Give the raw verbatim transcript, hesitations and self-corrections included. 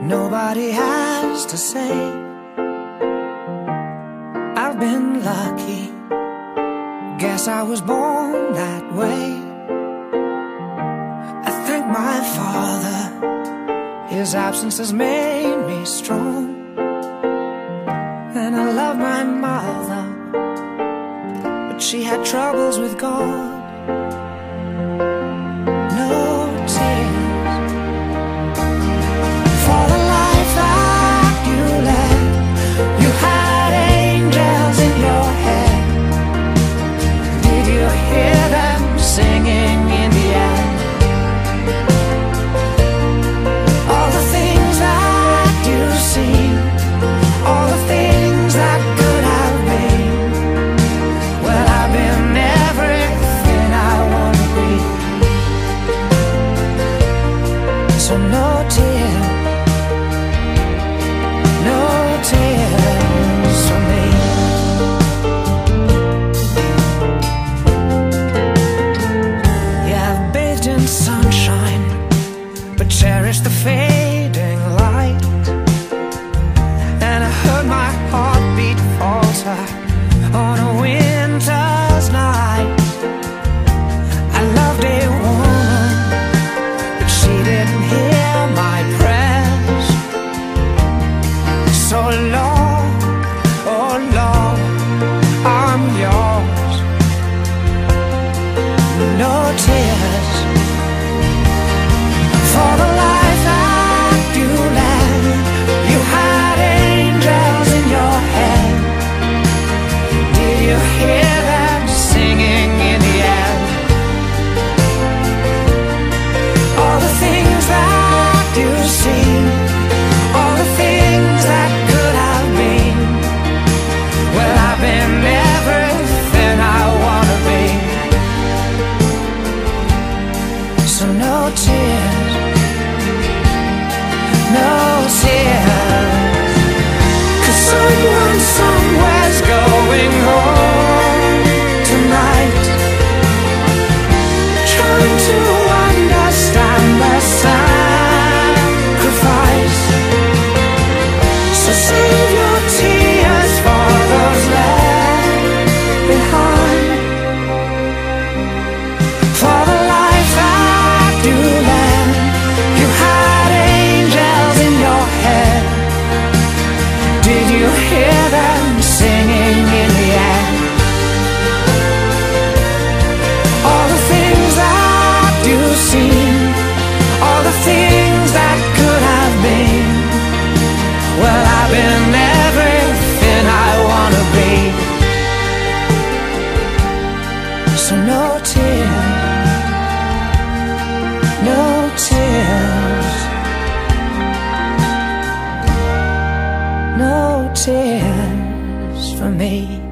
Nobody has to say I've been lucky. Guess I was born that way. I thank my father, his absence has made me strong. And I love my mother, but she had troubles with God. No tears for the life that you led. You had angels in your head. Did you hear them singing in the end? All the things that you've seen, all the things that could have been. Well, I've been everything I want to be. So no tears, no tears for me. Yeah, I've bathed in sunshine, but cherish the fading light. And I heard my heartbeat falter on a winter's night. I loved a woman, but she didn't hear my prayers. So Lord, oh Lord, I'm yours. No tears for the life that you led. You had angels in your head. Did you hear them singing in the air? All the things that you've seen, all the things that could have been. Well, I've been everything I wanna be. So no tears, no tears, 'cause someone somewhere's going home tonight, trying to understand the sacrifice. So save your tears for those left behind. For the life that you led, you had angels in your head. Did you hear them singing in the air? All the things that you've seen, all the things that could have been. Well, I've been everything I wanna be. So no tears, no tears, no tears for me.